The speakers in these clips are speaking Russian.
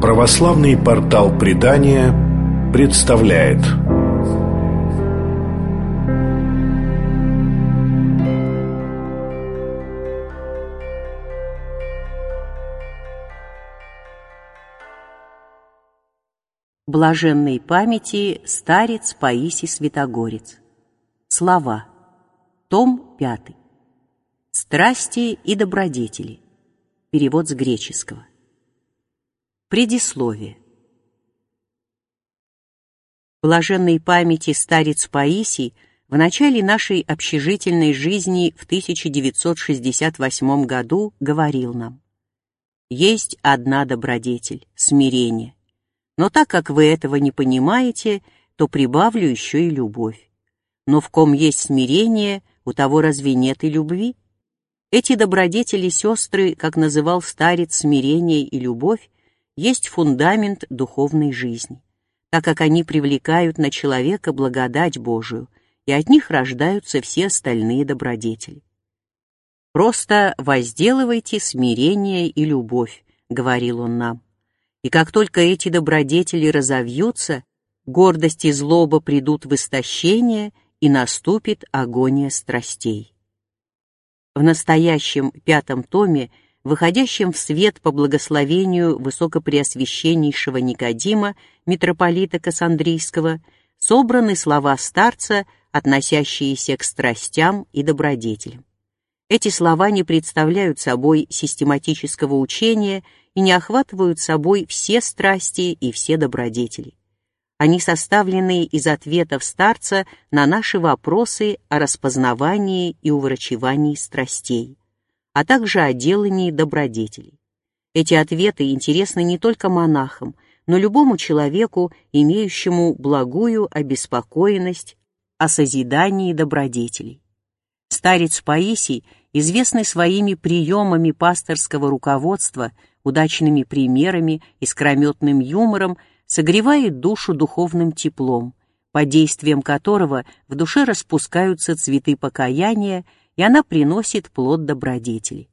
Православный портал Предания представляет. Блаженной памяти старец Паисий Святогорец. Слова. Том 5. Страсти и добродетели. Перевод с греческого. Предисловие. Блаженной памяти старец Паисий в начале нашей общежительной жизни в 1968 году говорил нам: «Есть одна добродетель — смирение. Но так как вы этого не понимаете, то прибавлю еще и любовь. Но в ком есть смирение, у того разве нет и любви?» Эти добродетели, сестры, как называл старец, смирение и любовь, есть фундамент духовной жизни, так как они привлекают на человека благодать Божию, и от них рождаются все остальные добродетели. «Просто возделывайте смирение и любовь», — говорил он нам. И как только эти добродетели разовьются, гордость и злоба придут в истощение, и наступит агония страстей. В настоящем 5 томе, выходящем в свет по благословению высокопреосвященнейшего Никодима, митрополита Кассандрийского, собраны слова старца, относящиеся к страстям и добродетелям. Эти слова не представляют собой систематического учения и не охватывают собой все страсти и все добродетели. Они составлены из ответов старца на наши вопросы о распознавании и уврачевании страстей, а также о делании добродетелей. Эти ответы интересны не только монахам, но любому человеку, имеющему благую обеспокоенность о созидании добродетелей. Старец Паисий, известный своими приемами пасторского руководства, удачными примерами, искрометным юмором, согревает душу духовным теплом, под действием которого в душе распускаются цветы покаяния, и она приносит плод добродетели.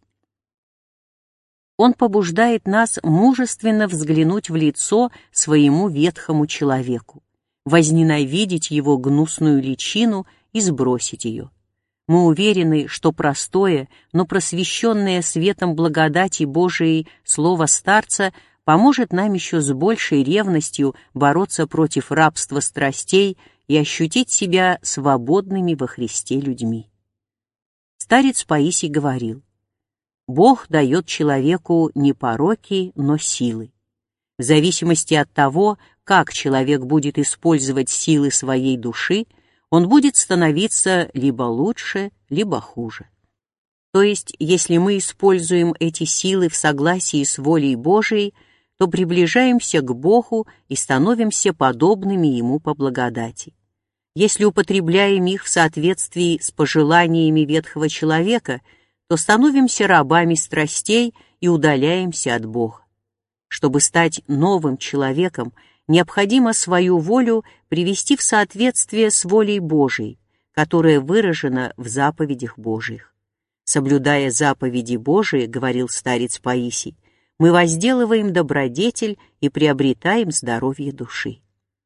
Он побуждает нас мужественно взглянуть в лицо своему ветхому человеку, возненавидеть его гнусную личину и сбросить ее. Мы уверены, что простое, но просвещенное светом благодати Божией слово старца поможет нам еще с большей ревностью бороться против рабства страстей и ощутить себя свободными во Христе людьми. Старец Паисий говорил: «Бог дает человеку не пороки, но силы. В зависимости от того, как человек будет использовать силы своей души, он будет становиться либо лучше, либо хуже. То есть, если мы используем эти силы в согласии с волей Божией, то приближаемся к Богу и становимся подобными Ему по благодати. Если употребляем их в соответствии с пожеланиями ветхого человека, то становимся рабами страстей и удаляемся от Бога. Чтобы стать новым человеком, необходимо свою волю привести в соответствие с волей Божией, которая выражена в заповедях Божиих. Соблюдая заповеди Божии, говорил старец Паисий, мы возделываем добродетель и приобретаем здоровье души.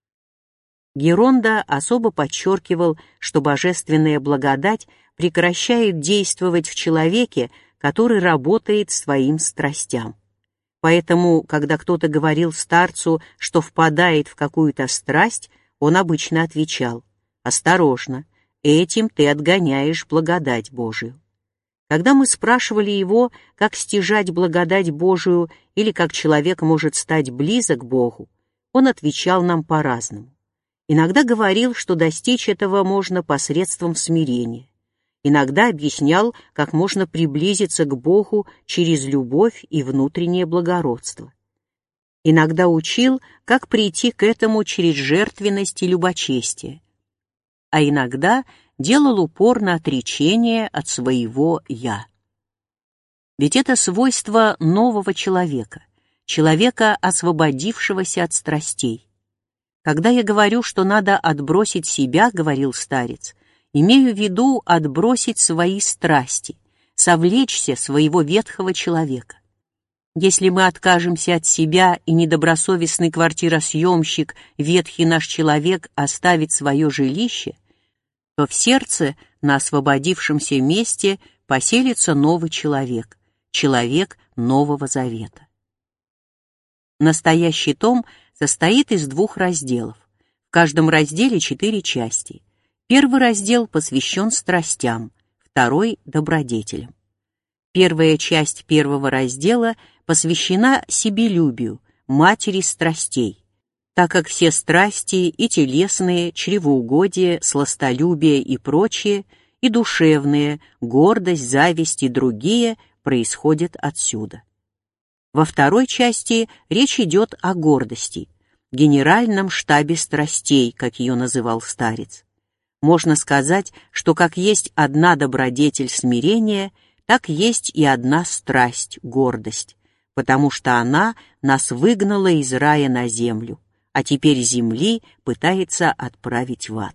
Геронда особо подчеркивал, что божественная благодать прекращает действовать в человеке, который работает своим страстям. Поэтому, когда кто-то говорил старцу, что впадает в какую-то страсть, он обычно отвечал: «Осторожно, этим ты отгоняешь благодать Божию». Когда мы спрашивали его, как стяжать благодать Божию или как человек может стать близок к Богу, он отвечал нам по-разному. Иногда говорил, что достичь этого можно посредством смирения. Иногда объяснял, как можно приблизиться к Богу через любовь и внутреннее благородство. Иногда учил, как прийти к этому через жертвенность и любочестие. А иногда делал упор на отречение от своего «я». Ведь это свойство нового человека, человека, освободившегося от страстей. Когда я говорю, что надо отбросить себя, говорил старец, имею в виду отбросить свои страсти, совлечься своего ветхого человека. Если мы откажемся от себя, и недобросовестный квартиросъемщик, ветхий наш человек, оставит свое жилище, то в сердце, на освободившемся месте, поселится новый человек, человек Нового Завета. Настоящий том состоит из 2 разделов. В каждом разделе 4 части. Первый раздел посвящен страстям, второй — добродетелям. Первая часть первого раздела посвящена себелюбию, матери страстей, так как все страсти, и телесные, чревоугодие, сластолюбие и прочие, и душевные, гордость, зависть и другие, происходят отсюда. Во второй части речь идет о гордости, генеральном штабе страстей, как ее называл старец. Можно сказать, что как есть одна добродетель смирения, так есть и одна страсть, гордость, потому что она нас выгнала из рая на землю, а теперь земли пытается отправить в ад.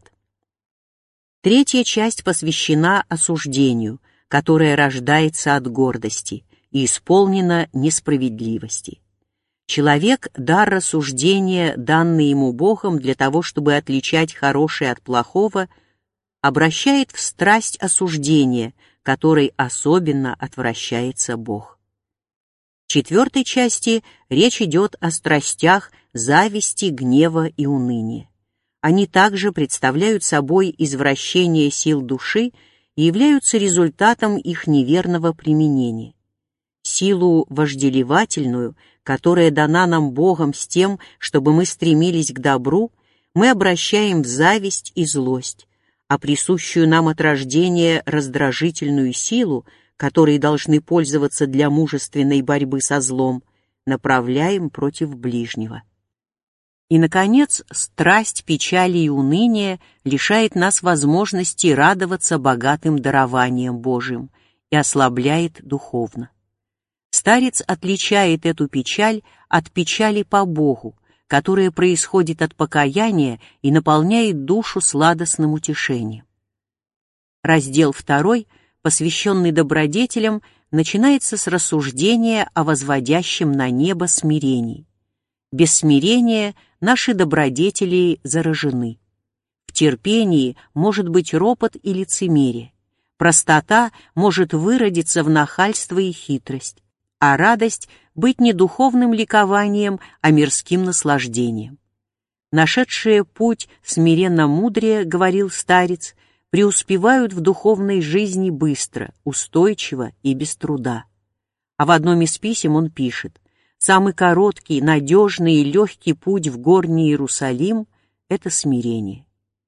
Третья часть посвящена осуждению, которое рождается от гордости и исполнено несправедливости. Человек — дар рассуждения, данный ему Богом для того, чтобы отличать хорошее от плохого, обращает в страсть осуждения, которой особенно отвращается Бог. В четвертой части речь идет о страстях зависти, гнева и уныния. Они также представляют собой извращение сил души и являются результатом их неверного применения. Силу вожделевательную, которая дана нам Богом с тем, чтобы мы стремились к добру, мы обращаем в зависть и злость, а присущую нам от рождения раздражительную силу, которой должны пользоваться для мужественной борьбы со злом, направляем против ближнего. И, наконец, страсть, печали и уныние лишает нас возможности радоваться богатым дарованием Божьим и ослабляет духовно. Старец отличает эту печаль от печали по Богу, которая происходит от покаяния и наполняет душу сладостным утешением. Раздел 2, посвященный добродетелям, начинается с рассуждения о возводящем на небо смирении. Без смирения наши добродетели заражены. В терпении может быть ропот и лицемерие. Простота может выродиться в нахальство и хитрость, а радость быть не духовным ликованием, а мирским наслаждением. Нашедшие путь смиренно мудрее, говорил старец, преуспевают в духовной жизни быстро, устойчиво и без труда. А в одном из писем он пишет: «Самый короткий, надежный и легкий путь в горний Иерусалим — это смирение».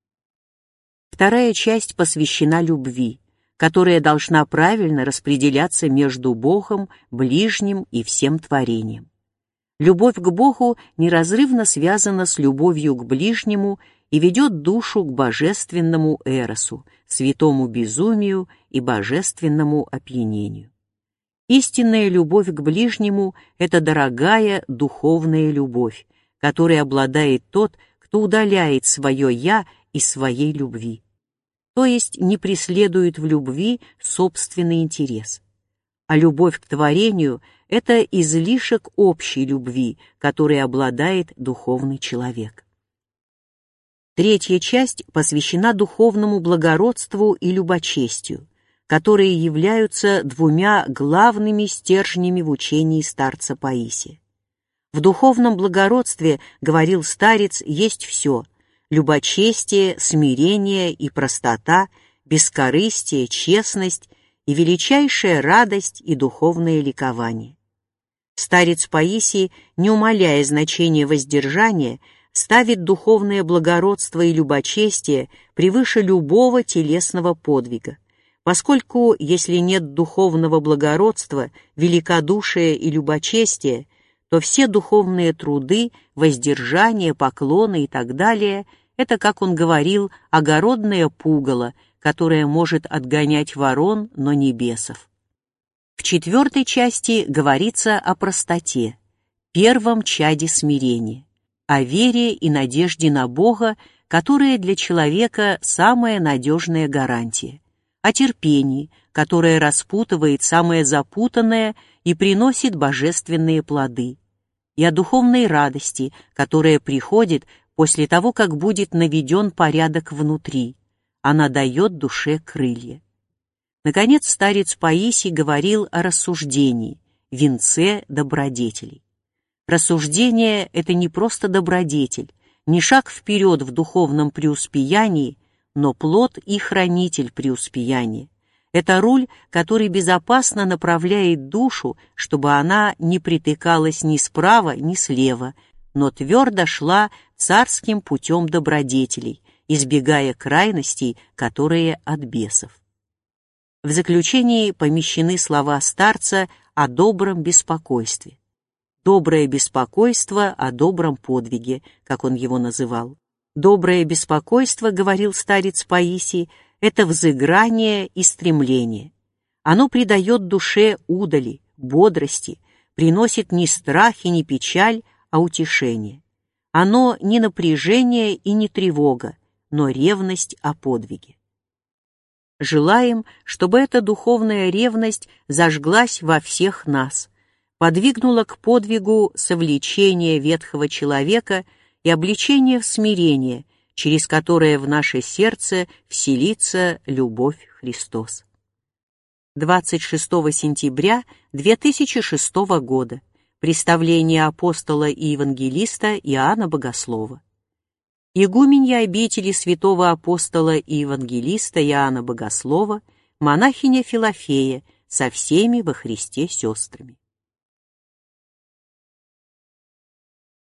Вторая часть посвящена любви, которая должна правильно распределяться между Богом, ближним и всем творением. Любовь к Богу неразрывно связана с любовью к ближнему и ведет душу к божественному эросу, святому безумию и божественному опьянению. Истинная любовь к ближнему — это дорогая духовная любовь, которой обладает тот, кто удаляет свое «я» из своей любви, то есть не преследует в любви собственный интерес. А любовь к творению — это излишек общей любви, которой обладает духовный человек. Третья часть посвящена духовному благородству и любочестию, которые являются 2 главными стержнями в учении старца Паисия. В духовном благородстве, говорил старец, есть все — любочестие, смирение и простота, бескорыстие, честность и величайшая радость и духовное ликование. Старец Паисий, не умаляя значения воздержания, ставит духовное благородство и любочестие превыше любого телесного подвига, поскольку, если нет духовного благородства, великодушия и любочестия, то все духовные труды, воздержание, поклоны и так далее — это, как он говорил, огородное пугало, которое может отгонять ворон, но не бесов. В 4 части говорится о простоте, первом чаде смирения, о вере и надежде на Бога, которая для человека самая надежная гарантия, о терпении, которая распутывает самое запутанное и приносит божественные плоды, и о духовной радости, которая приходит после того, как будет наведен порядок внутри. Она дает душе крылья. Наконец, старец Паисий говорил о рассуждении, венце добродетелей. Рассуждение — это не просто добродетель, не шаг вперед в духовном преуспеянии, но плод и хранитель преуспеяния. Это руль, который безопасно направляет душу, чтобы она не притыкалась ни справа, ни слева, но твердо шла царским путем добродетелей, избегая крайностей, которые от бесов. В заключении помещены слова старца о добром беспокойстве. Доброе беспокойство о добром подвиге, как он его называл. Доброе беспокойство, говорил старец Паисий, это взыграние и стремление. Оно придает душе удали, бодрости, приносит не страх и не печаль, а утешение. Оно не напряжение и не тревога, но ревность о подвиге. Желаем, чтобы эта духовная ревность зажглась во всех нас, подвигнула к подвигу совлечение ветхого человека и облечение в смирение, через которое в наше сердце вселится любовь Христос. 26 сентября 2006 года. Представление апостола и евангелиста Иоанна Богослова. Игуменья обители святого апостола и евангелиста Иоанна Богослова, монахиня Филофея, со всеми во Христе сестрами.